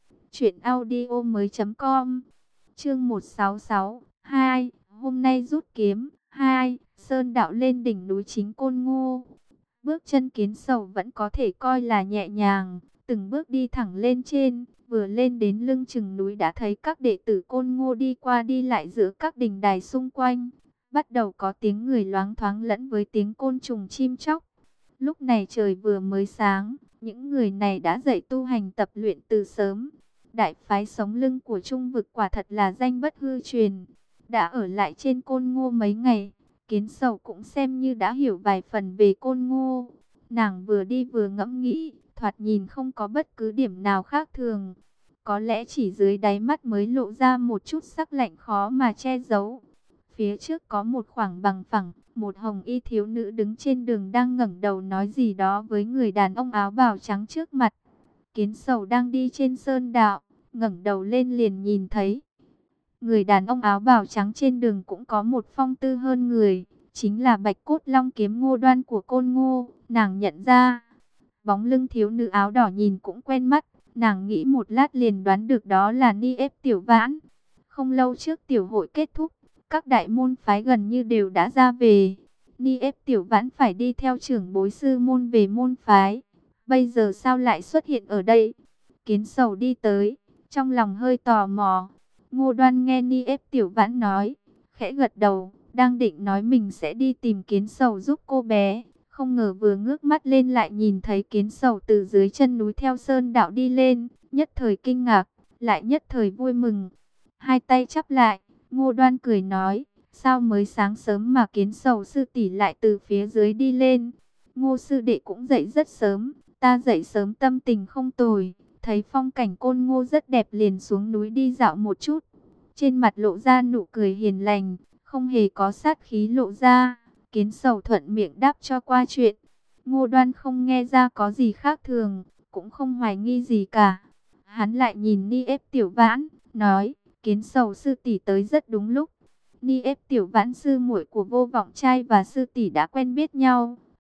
truyệnaudiomoi.com. Chương 166, 2, hôm nay rút kiếm, 2, Sơn đạo lên đỉnh núi chính Côn Ngô. Bước chân Kiến Sầu vẫn có thể coi là nhẹ nhàng, từng bước đi thẳng lên trên, vừa lên đến lưng chừng núi đã thấy các đệ tử Côn Ngô đi qua đi lại giữa các đình đài xung quanh. Bắt đầu có tiếng người loáng thoáng lẫn với tiếng côn trùng chim chóc. Lúc này trời vừa mới sáng, những người này đã dậy tu hành tập luyện từ sớm. Đại phái sống lưng của Trung Vực quả thật là danh bất hư truyền. Đã ở lại trên Côn Ngô mấy ngày, Kiến Sầu cũng xem như đã hiểu vài phần về Côn Ngô. Nàng vừa đi vừa ngẫm nghĩ, thoạt nhìn không có bất cứ điểm nào khác thường. Có lẽ chỉ dưới đáy mắt mới lộ ra một chút sắc lạnh khó mà che giấu. Phía trước có một khoảng bằng phẳng, một hồng y thiếu nữ đứng trên đường đang ngẩng đầu nói gì đó với người đàn ông áo bào trắng trước mặt. Kiến Sầu đang đi trên sơn đạo, ngẩng đầu lên liền nhìn thấy. Người đàn ông áo bào trắng trên đường cũng có một phong tư hơn người, chính là Bạch Cốt Long Kiếm Ngô Đoan của Côn Ngô. Nàng nhận ra, bóng lưng thiếu nữ áo đỏ nhìn cũng quen mắt, nàng nghĩ một lát liền đoán được đó là Ni Ép Tiểu Vãn. Không lâu trước tiểu hội kết thúc, các đại môn phái gần như đều đã ra về. Ni Ép Tiểu Vãn phải đi theo trưởng bối sư môn về môn phái. Bây giờ sao lại xuất hiện ở đây? Kiến Sầu đi tới, trong lòng hơi tò mò. Ngô Đoan nghe Ni Ép Tiểu Vãn nói, khẽ gật đầu, đang định nói mình sẽ đi tìm Kiến Sầu giúp cô bé. Không ngờ vừa ngước mắt lên lại nhìn thấy Kiến Sầu từ dưới chân núi theo sơn đạo đi lên, nhất thời kinh ngạc, lại nhất thời vui mừng. Hai tay chắp lại, Ngô Đoan cười nói, sao mới sáng sớm mà Kiến Sầu sư tỷ lại từ phía dưới đi lên? Ngô sư đệ cũng dậy rất sớm, ta dậy sớm tâm tình không tồi, thấy phong cảnh Côn Ngô rất đẹp liền xuống núi đi dạo một chút. Trên mặt lộ ra nụ cười hiền lành, không hề có sát khí lộ ra. Kiến Sầu thuận miệng đáp cho qua chuyện. Ngô Đoan không nghe ra có gì khác thường, cũng không hoài nghi gì cả. Hắn lại nhìn Ni Ép Tiểu Vãn, nói, Kiến Sầu sư tỷ tới rất đúng lúc. Ni Ép Tiểu Vãn sư muội của Vô Vọng Trai và sư tỷ đã quen biết nhau,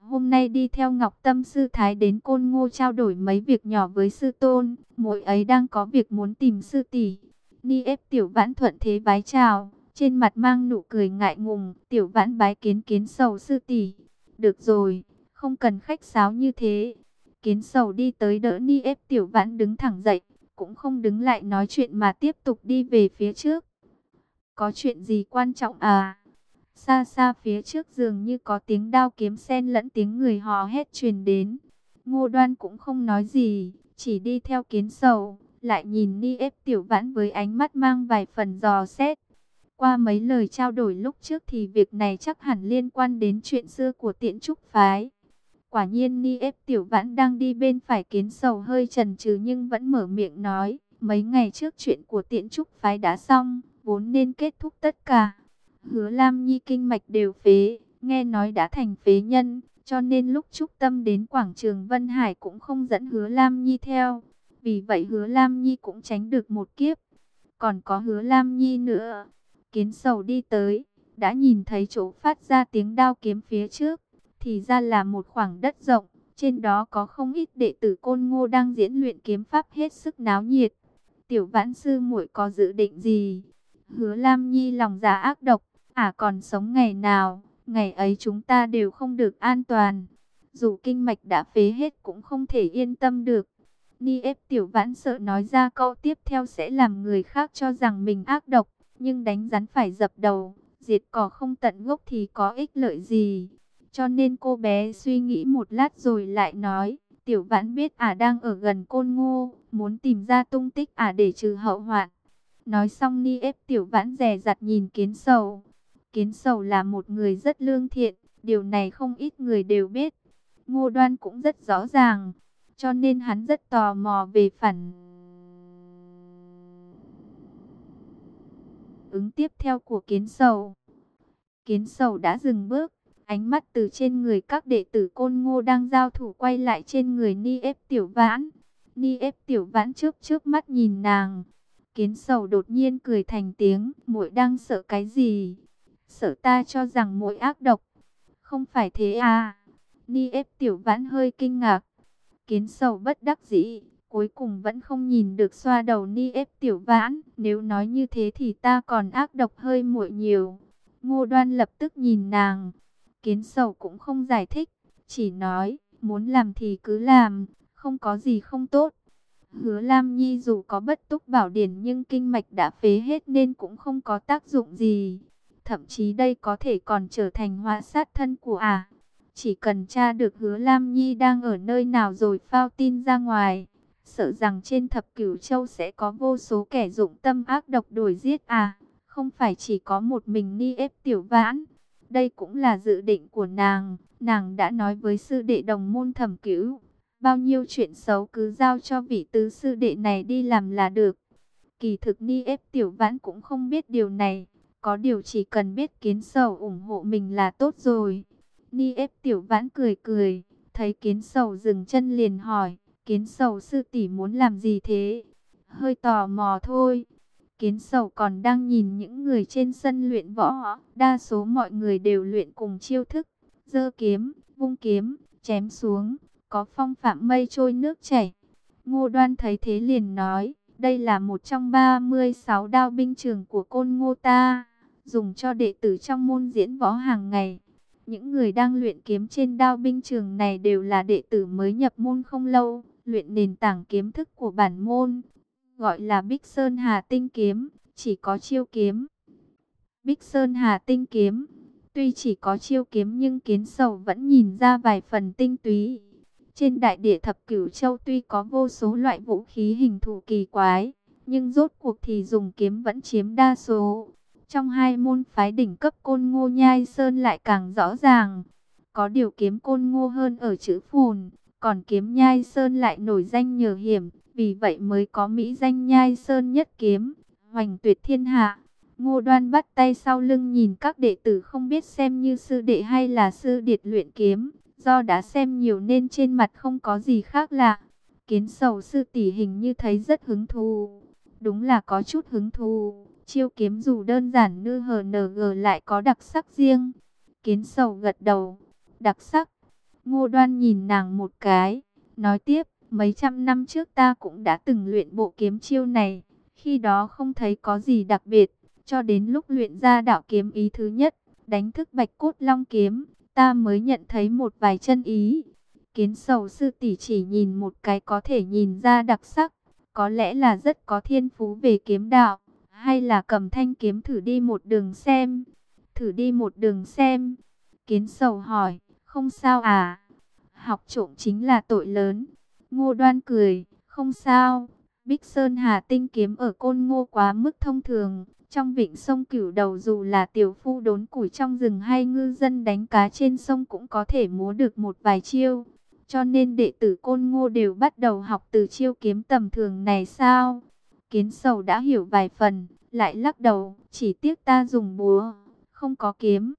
Hôm nay đi theo Ngọc Tâm sư thái đến Côn Ngô trao đổi mấy việc nhỏ với sư tôn, muội ấy đang có việc muốn tìm sư tỷ. Ni ép Tiểu Vãn thuận thế vái chào, trên mặt mang nụ cười ngại ngùng. Tiểu Vãn bái kiến Kiến Sầu sư tỷ. Được rồi, không cần khách sáo như thế. Kiến Sầu đi tới đỡ Ni ép Tiểu Vãn đứng thẳng dậy, cũng không đứng lại nói chuyện mà tiếp tục đi về phía trước. Có chuyện gì quan trọng à? Xa xa phía trước dường như có tiếng đao kiếm xen lẫn tiếng người hò hét truyền đến. Ngô Đoan cũng không nói gì, chỉ đi theo Kiến Sầu, lại nhìn Ni ép Tiểu Vãn với ánh mắt mang vài phần dò xét. Qua mấy lời trao đổi lúc trước thì việc này chắc hẳn liên quan đến chuyện xưa của Tiễn Trúc phái. Quả nhiên Ni ép Tiểu Vãn đang đi bên phải Kiến Sầu hơi chần chừ nhưng vẫn mở miệng nói, mấy ngày trước chuyện của Tiễn Trúc phái đã xong, vốn nên kết thúc tất cả. Hứa Lam Nhi kinh mạch đều phế, nghe nói đã thành phế nhân, cho nên lúc Trúc Tâm đến quảng trường Vân Hải cũng không dẫn Hứa Lam Nhi theo. Vì vậy Hứa Lam Nhi cũng tránh được một kiếp. Còn có Hứa Lam Nhi nữa. Kiến Sầu đi tới, đã nhìn thấy chỗ phát ra tiếng đao kiếm phía trước. Thì ra là một khoảng đất rộng, trên đó có không ít đệ tử Côn Ngô đang diễn luyện kiếm pháp hết sức náo nhiệt. Tiểu Vãn sư muội có dự định gì? Hứa Lam Nhi lòng dạ ác độc, còn sống ngày nào, ngày ấy chúng ta đều không được an toàn. Dù kinh mạch đã phế hết cũng không thể yên tâm được. Ni ép Tiểu Vãn sợ nói ra câu tiếp theo sẽ làm người khác cho rằng mình ác độc, nhưng đánh rắn phải dập đầu, diệt cỏ không tận gốc thì có ích lợi gì. Cho nên cô bé suy nghĩ một lát rồi lại nói, Tiểu Vãn biết đang ở gần Côn Ngô, muốn tìm ra tung tích để trừ hậu hoạn. Nói xong Ni ép Tiểu Vãn dè dặt nhìn Kiến Sầu. Kiến Sầu là một người rất lương thiện, điều này không ít người đều biết. Ngô Đoan cũng rất rõ ràng, cho nên hắn rất tò mò về phản ứng tiếp theo của Kiến Sầu. Kiến Sầu đã dừng bước, ánh mắt từ trên người các đệ tử Côn Ngô đang giao thủ quay lại trên người Ni ép Tiểu Vãn. Ni ép Tiểu Vãn chớp mắt nhìn nàng. Kiến Sầu đột nhiên cười thành tiếng, muội đang sợ cái gì? Sợ ta cho rằng muội ác độc? Không phải thế à? Ni ép Tiểu Vãn hơi kinh ngạc. Kiến Sầu bất đắc dĩ, cuối cùng vẫn không nhìn được xoa đầu Ni ép Tiểu Vãn. Nếu nói như thế thì ta còn ác độc hơi muội nhiều. Ngô Đoan lập tức nhìn nàng. Kiến Sầu cũng không giải thích, chỉ nói, muốn làm thì cứ làm, không có gì không tốt. Hứa Lam Nhi dù có bất túc bảo điển nhưng kinh mạch đã phế hết nên cũng không có tác dụng gì. Thậm chí đây có thể còn trở thành họa sát thân của Chỉ cần tra được Hứa Lam Nhi đang ở nơi nào rồi phao tin ra ngoài, sợ rằng trên thập cửu châu sẽ có vô số kẻ dụng tâm ác độc đuổi giết không phải chỉ có một mình Ni ép Tiểu Vãn. Đây cũng là dự định của nàng. Nàng đã nói với sư đệ đồng môn Thẩm Cửu, bao nhiêu chuyện xấu cứ giao cho vị tứ sư đệ này đi làm là được. Kỳ thực Ni ép Tiểu Vãn cũng không biết điều này. Có điều chỉ cần biết Kiến Sầu ủng hộ mình là tốt rồi. Ni ép Tiểu Vãn cười cười, thấy Kiến Sầu dừng chân liền hỏi, Kiến Sầu sư tỷ muốn làm gì thế? Hơi tò mò thôi. Kiến Sầu còn đang nhìn những người trên sân luyện võ, đa số mọi người đều luyện cùng chiêu thức, giơ kiếm, vung kiếm, chém xuống, có phong phạm mây trôi nước chảy. Ngô Đoan thấy thế liền nói, đây là một trong 36 đao binh trường của Côn Ngô ta, dùng cho đệ tử trong môn diễn võ hàng ngày. Những người đang luyện kiếm trên đao binh trường này đều là đệ tử mới nhập môn không lâu, luyện nền tảng kiếm thức của bản môn, gọi là Bích Sơn Hà Tinh Kiếm, chỉ có chiêu kiếm. Bích Sơn Hà Tinh Kiếm, tuy chỉ có chiêu kiếm nhưng Kiến Sầu vẫn nhìn ra vài phần tinh túy. Trên đại địa thập cửu châu tuy có vô số loại vũ khí hình thù kỳ quái, nhưng rốt cuộc thì dùng kiếm vẫn chiếm đa số. Trong hai môn phái đỉnh cấp Côn Ngô Nhai Sơn lại càng rõ ràng. Có điều kiếm Côn Ngô hơn ở chữ phùn, còn kiếm Nhai Sơn lại nổi danh nhờ hiểm, vì vậy mới có mỹ danh Nhai Sơn nhất kiếm, hoành tuyệt thiên hạ. Ngô Đoan bắt tay sau lưng nhìn các đệ tử không biết xem như sư đệ hay là sư điệt luyện kiếm. Do đã xem nhiều nên trên mặt không có gì khác lạ. Kiến Sầu sư tỷ hình như thấy rất hứng thú. Đúng là có chút hứng thú. Chiêu kiếm dù đơn giản như HNG lại có đặc sắc riêng. Kiến Sầu gật đầu. Đặc sắc. Ngô Đoan nhìn nàng một cái, nói tiếp, mấy trăm năm trước ta cũng đã từng luyện bộ kiếm chiêu này, khi đó không thấy có gì đặc biệt, cho đến lúc luyện ra đạo kiếm ý thứ nhất, đánh thức Bạch Cốt Long kiếm, ta mới nhận thấy một vài chân ý. Kiến Sầu sư tỷ chỉ nhìn một cái có thể nhìn ra đặc sắc, có lẽ là rất có thiên phú về kiếm đạo, hay là cầm thanh kiếm thử đi một đường xem. Thử đi một đường xem. Kiến Sầu hỏi, không sao à? Học trộm chính là tội lớn. Ngô Đoan cười, không sao. Bích Sơn Hà Tinh kiếm ở Côn Ngô quá mức thông thường. Trong vịnh sông Cửu Đầu dù là tiểu phu đốn củi trong rừng hay ngư dân đánh cá trên sông cũng có thể múa được một vài chiêu. Cho nên đệ tử Côn Ngô đều bắt đầu học từ chiêu kiếm tầm thường này sao? Kiến Sầu đã hiểu vài phần, lại lắc đầu, chỉ tiếc ta dùng búa, không có kiếm.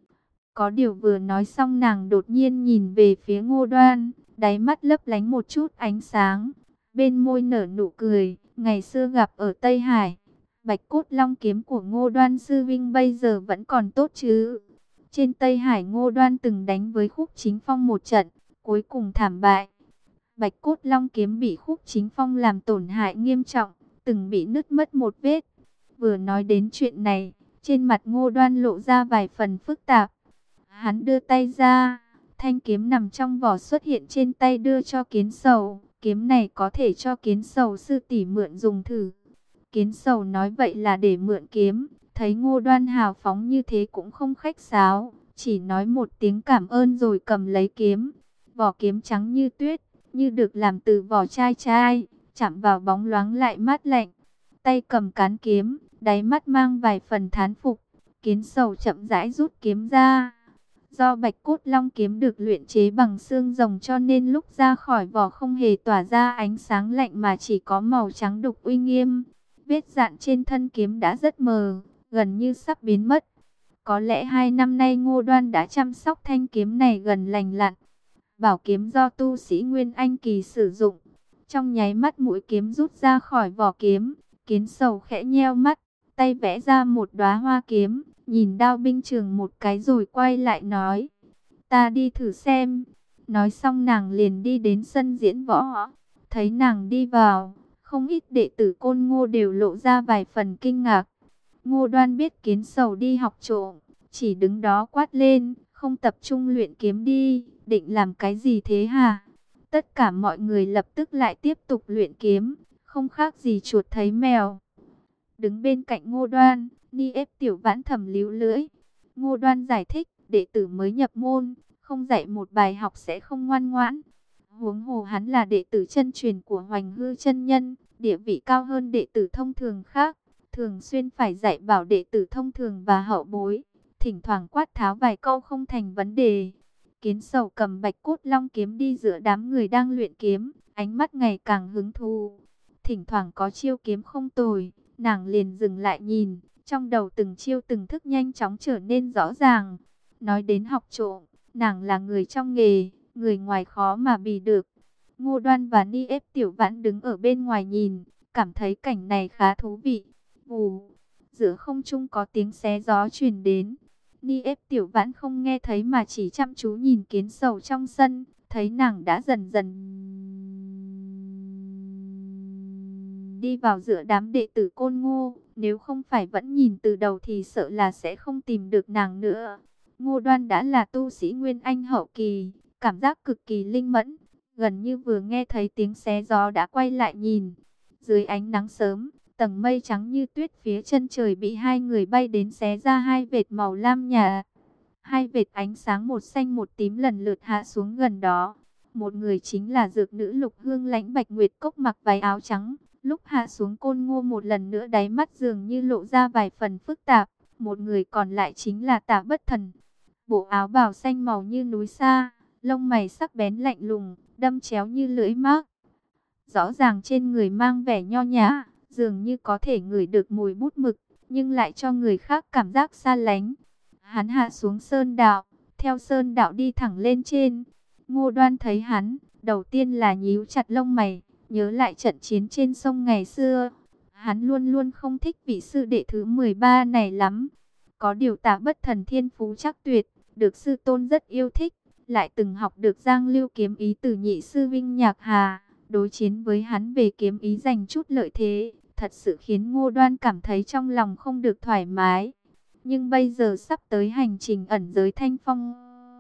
Có điều vừa nói xong nàng đột nhiên nhìn về phía Ngô Đoan, đáy mắt lấp lánh một chút ánh sáng, bên môi nở nụ cười, ngày xưa gặp ở Tây Hải, Bạch Cốt Long kiếm của Ngô Đoan sư vinh bây giờ vẫn còn tốt chứ? Trên Tây Hải Ngô Đoan từng đánh với Khúc Chính Phong một trận, cuối cùng thảm bại. Bạch Cốt Long kiếm bị Khúc Chính Phong làm tổn hại nghiêm trọng, từng bị nứt mất một vết. Vừa nói đến chuyện này, trên mặt Ngô Đoan lộ ra vài phần phức tạp. Hắn đưa tay ra, thanh kiếm nằm trong vỏ xuất hiện trên tay đưa cho Kiến Sầu. Kiếm này có thể cho Kiến Sầu sư tỷ mượn dùng thử. Kiến Sầu nói vậy là để mượn kiếm. Thấy Ngô Đoan hào phóng như thế cũng không khách sáo, chỉ nói một tiếng cảm ơn rồi cầm lấy kiếm. Vỏ kiếm trắng như tuyết, như được làm từ vỏ chai chai, chạm vào bóng loáng lại mát lạnh. Tay cầm cán kiếm, đáy mắt mang vài phần thán phục. Kiến Sầu chậm rãi rút kiếm ra. Do Bạch Cốt Long kiếm được luyện chế bằng xương rồng cho nên lúc ra khỏi vỏ không hề tỏa ra ánh sáng lạnh mà chỉ có màu trắng đục uy nghiêm. Vết dạn trên thân kiếm đã rất mờ, gần như sắp biến mất. Có lẽ 2 năm nay Ngô Đoan đã chăm sóc thanh kiếm này gần lành lặn. Bảo kiếm do tu sĩ Nguyên Anh kỳ sử dụng. Trong nháy mắt mũi kiếm rút ra khỏi vỏ kiếm, Kiến Sầu khẽ nheo mắt, tay vẽ ra một đóa hoa kiếm, nhìn đao binh trường một cái rồi quay lại nói, ta đi thử xem. Nói xong nàng liền đi đến sân diễn võ. Thấy nàng đi vào, không ít đệ tử Côn Ngô đều lộ ra vài phần kinh ngạc. Ngô Đoan biết Kiến Sầu đi học trộm, chỉ đứng đó quát lên, không tập trung luyện kiếm đi, định làm cái gì thế hả? Tất cả mọi người lập tức lại tiếp tục luyện kiếm, không khác gì chuột thấy mèo. Đứng bên cạnh Ngô Đoan, Ni ép Tiểu Vãn thầm líu lưỡi. Ngô Đoan giải thích, đệ tử mới nhập môn, không dạy một bài học sẽ không ngoan ngoãn. Huống hồ hắn là đệ tử chân truyền của Hoành Hư chân nhân, địa vị cao hơn đệ tử thông thường khác, thường xuyên phải dạy bảo đệ tử thông thường và hậu bối, thỉnh thoảng quát tháo vài câu không thành vấn đề. Kiến Sầu cầm Bạch Cốt Long kiếm đi giữa đám người đang luyện kiếm, ánh mắt ngày càng hứng thú. Thỉnh thoảng có chiêu kiếm không tồi, nàng liền dừng lại nhìn, trong đầu từng chiêu từng thức nhanh chóng trở nên rõ ràng. Nói đến học trộm, nàng là người trong nghề, người ngoài khó mà bì được. Ngô Đoan và Ni ép Tiểu Vãn đứng ở bên ngoài nhìn, cảm thấy cảnh này khá thú vị. Vù, giữa không trung có tiếng xé gió truyền đến. Ni ép Tiểu Vãn không nghe thấy mà chỉ chăm chú nhìn Kiến Sầu trong sân, thấy nàng đã dần dần đi vào giữa đám đệ tử Côn Ngô, nếu không phải vẫn nhìn từ đầu thì sợ là sẽ không tìm được nàng nữa. Ngô Đoan đã là tu sĩ Nguyên Anh hậu kỳ, cảm giác cực kỳ linh mẫn, gần như vừa nghe thấy tiếng xé gió đã quay lại nhìn. Dưới ánh nắng sớm, tầng mây trắng như tuyết phía chân trời bị hai người bay đến xé ra hai vệt màu lam nhạt. Hai vệt ánh sáng một xanh một tím lần lượt hạ xuống gần đó. Một người chính là dược nữ Lục Hương Lãnh Bạch Nguyệt Cốc mặc váy áo trắng. Lúc hạ xuống Côn Ngô một lần nữa đáy mắt dường như lộ ra vài phần phức tạp. Một người còn lại chính là Tả Bất Thần. Bộ áo bào xanh màu như núi xa, lông mày sắc bén lạnh lùng, đâm chéo như lưỡi mác. Rõ ràng trên người mang vẻ nho nhã, dường như có thể ngửi được mùi bút mực, nhưng lại cho người khác cảm giác xa lánh. Hắn hạ xuống sơn đạo, theo sơn đạo đi thẳng lên trên. Ngô Đoan thấy hắn, đầu tiên là nhíu chặt lông mày, nhớ lại trận chiến trên sông ngày xưa. Hắn luôn luôn không thích vị sư đệ thứ 13 này lắm. Có điều Tả Bất Thần thiên phú chắc tuyệt, được sư tôn rất yêu thích, lại từng học được Giang Lưu kiếm ý từ nhị sư vinh Nhạc Hà, đối chiến với hắn về kiếm ý giành chút lợi thế, thật sự khiến Ngô Đoan cảm thấy trong lòng không được thoải mái. Nhưng bây giờ sắp tới hành trình ẩn giới Thanh Phong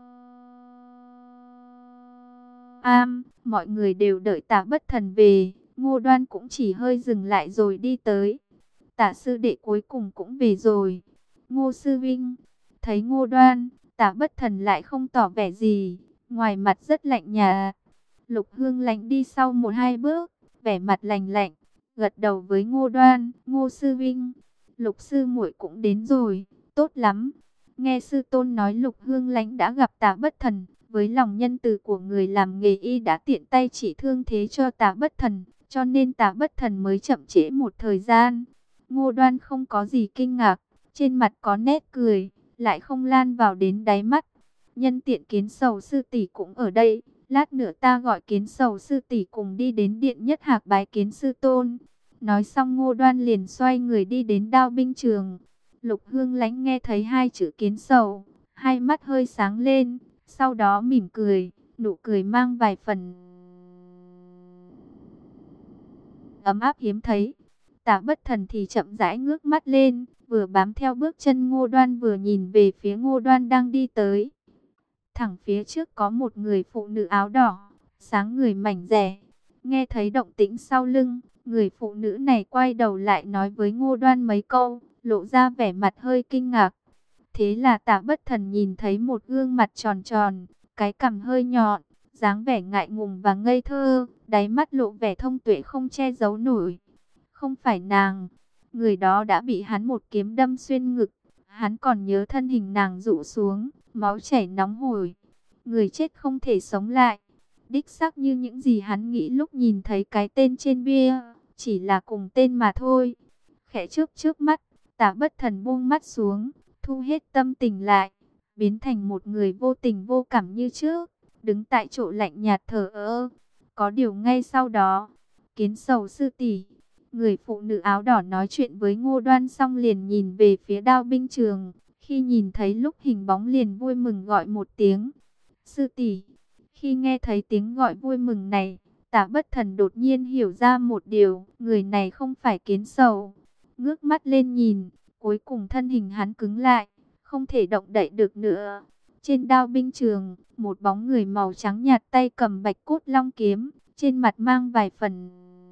mọi người đều đợi Tả Bất Thần về, Ngô Đoan cũng chỉ hơi dừng lại rồi đi tới. Tả sư đệ cuối cùng cũng về rồi. Ngô sư vinh, thấy Ngô Đoan, Tả Bất Thần lại không tỏ vẻ gì, ngoài mặt rất lạnh nhạt. Lục Hương Lánh đi sau một hai bước, vẻ mặt lạnh lạnh, gật đầu với Ngô Đoan. Ngô sư vinh, Lục sư muội cũng đến rồi, tốt lắm. Nghe sư tôn nói Lục Hương Lánh đã gặp Tả Bất Thần, với lòng nhân từ của người làm nghề y đã tiện tay chỉ thương thế cho Tả Bất Thần, cho nên Tả Bất Thần mới chậm trễ một thời gian. Ngô Đoan không có gì kinh ngạc, trên mặt có nét cười, lại không lan vào đến đáy mắt. Nhân tiện Kiến Sầu sư tỷ cũng ở đây, lát nữa ta gọi Kiến Sầu sư tỷ cùng đi đến Điện Nhất Hạc bái kiến sư tôn. Nói xong Ngô Đoan liền xoay người đi đến Đao binh trường. Lục Hương Lánh nghe thấy hai chữ Kiến Sầu, hai mắt hơi sáng lên, sau đó mỉm cười, nụ cười mang vài phần ấm áp hiếm thấy. Tả Bất Thần thì chậm rãi ngước mắt lên, vừa bám theo bước chân Ngô Đoan vừa nhìn về phía Ngô Đoan đang đi tới. Thẳng phía trước có một người phụ nữ áo đỏ, sáng người mảnh dẻ. Nghe thấy động tĩnh sau lưng, người phụ nữ này quay đầu lại nói với Ngô Đoan mấy câu, lộ ra vẻ mặt hơi kinh ngạc. Thế là Tả Bất Thần nhìn thấy một gương mặt tròn tròn, cái cằm hơi nhọn, dáng vẻ ngại ngùng và ngây thơ, đáy mắt lộ vẻ thông tuệ không che giấu nổi. Không phải nàng, người đó đã bị hắn một kiếm đâm xuyên ngực, hắn còn nhớ thân hình nàng rụ xuống, máu chảy nóng hổi, người chết không thể sống lại. Đích xác như những gì hắn nghĩ lúc nhìn thấy cái tên trên bia, chỉ là cùng tên mà thôi. Khẽ trước mắt, Tả Bất Thần buông mắt xuống, thu hết tâm tình lại, biến thành một người vô tình vô cảm như trước, đứng tại chỗ lạnh nhạt thờ ơ. Có điều ngay sau đó, Kiến Sầu sư tỷ, người phụ nữ áo đỏ nói chuyện với Ngô Đoan xong liền nhìn về phía Đao binh trường, khi nhìn thấy lúc hình bóng liền vui mừng gọi một tiếng, sư tỷ. Khi nghe thấy tiếng gọi vui mừng này, Tả Bất Thần đột nhiên hiểu ra một điều, người này không phải Kiến Sầu. Ngước mắt lên nhìn, cuối cùng thân hình hắn cứng lại, không thể động đậy được nữa. Trên Đao binh trường, một bóng người màu trắng nhạt tay cầm Bạch Cốt Long kiếm, trên mặt mang vài phần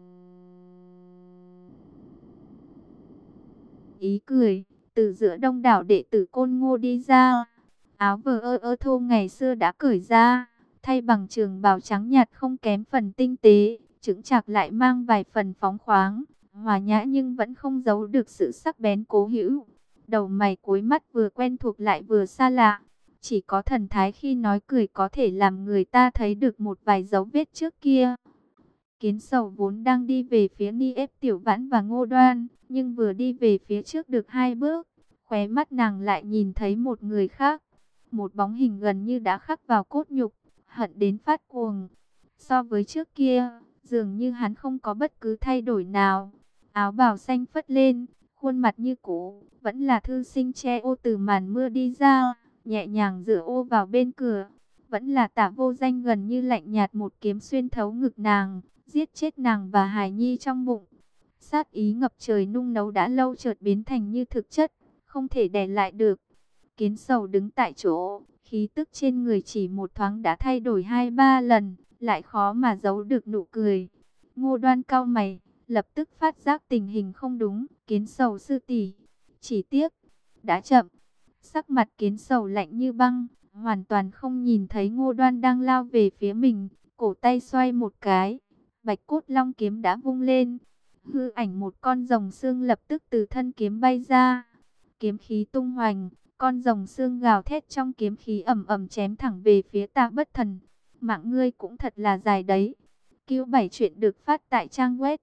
ý cười, từ giữa đông đảo đệ tử Côn Ngô đi ra. Áo vờ thô ngày xưa đã cởi ra, thay bằng trường bào trắng nhạt không kém phần tinh tế, chững chạc lại mang vài phần phóng khoáng, hòa nhã nhưng vẫn không giấu được sự sắc bén cố hữu. Đầu mày cúi mắt vừa quen thuộc lại vừa xa lạ, chỉ có thần thái khi nói cười có thể làm người ta thấy được một vài dấu vết trước kia. Kiến Sầu vốn đang đi về phía Ni ép Tiểu Vãn và Ngô Đoan, nhưng vừa đi về phía trước được hai bước, khóe mắt nàng lại nhìn thấy một người khác. Một bóng hình gần như đã khắc vào cốt nhục, hận đến phát cuồng. So với trước kia, dường như hắn không có bất cứ thay đổi nào. Áo bào xanh phất lên, khuôn mặt như cũ, vẫn là thư sinh che ô từ màn mưa đi ra, nhẹ nhàng dựa ô vào bên cửa. Vẫn là Tả Vô Danh gần như lạnh nhạt một kiếm xuyên thấu ngực nàng, giết chết nàng và hài nhi trong bụng. Sát ý ngập trời nung nấu đã lâu chợt biến thành như thực chất, không thể đè lại được. Kiến Sầu đứng tại chỗ, khí tức trên người chỉ một thoáng đã thay đổi 2-3 lần, lại khó mà giấu được nụ cười. Ngô Đoan cau mày, lập tức phát giác tình hình không đúng. Kiến Sầu sư tỷ, chỉ tiếc đã chậm. Sắc mặt Kiến Sầu lạnh như băng, hoàn toàn không nhìn thấy Ngô Đoan đang lao về phía mình, cổ tay xoay một cái, Bạch Cốt Long kiếm đã vung lên, hư ảnh một con rồng xương lập tức từ thân kiếm bay ra, kiếm khí tung hoành, con rồng xương gào thét trong kiếm khí ầm ầm chém thẳng về phía Tả Bất Thần. Mạng ngươi cũng thật là dài đấy. Cứu 7 chuyện được phát tại trang web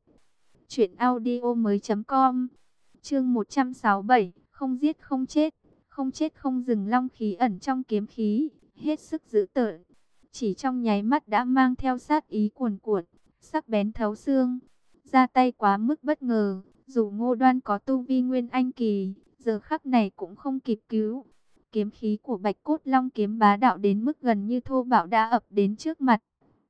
truyệnaudiomoi.com. Chương 167, không giết không chết, không chết không dừng. Long khí ẩn trong kiếm khí, hết sức dữ tợn, chỉ trong nháy mắt đã mang theo sát ý cuồn cuộn, sắc bén thấu xương. Ra tay quá mức bất ngờ, dù Ngô Đoan có tu vi Nguyên Anh kỳ, giờ khắc này cũng không kịp cứu. kiếm khí của Bạch Cốt Long kiếm bá đạo đến mức gần như thô bạo đã ập đến trước mặt.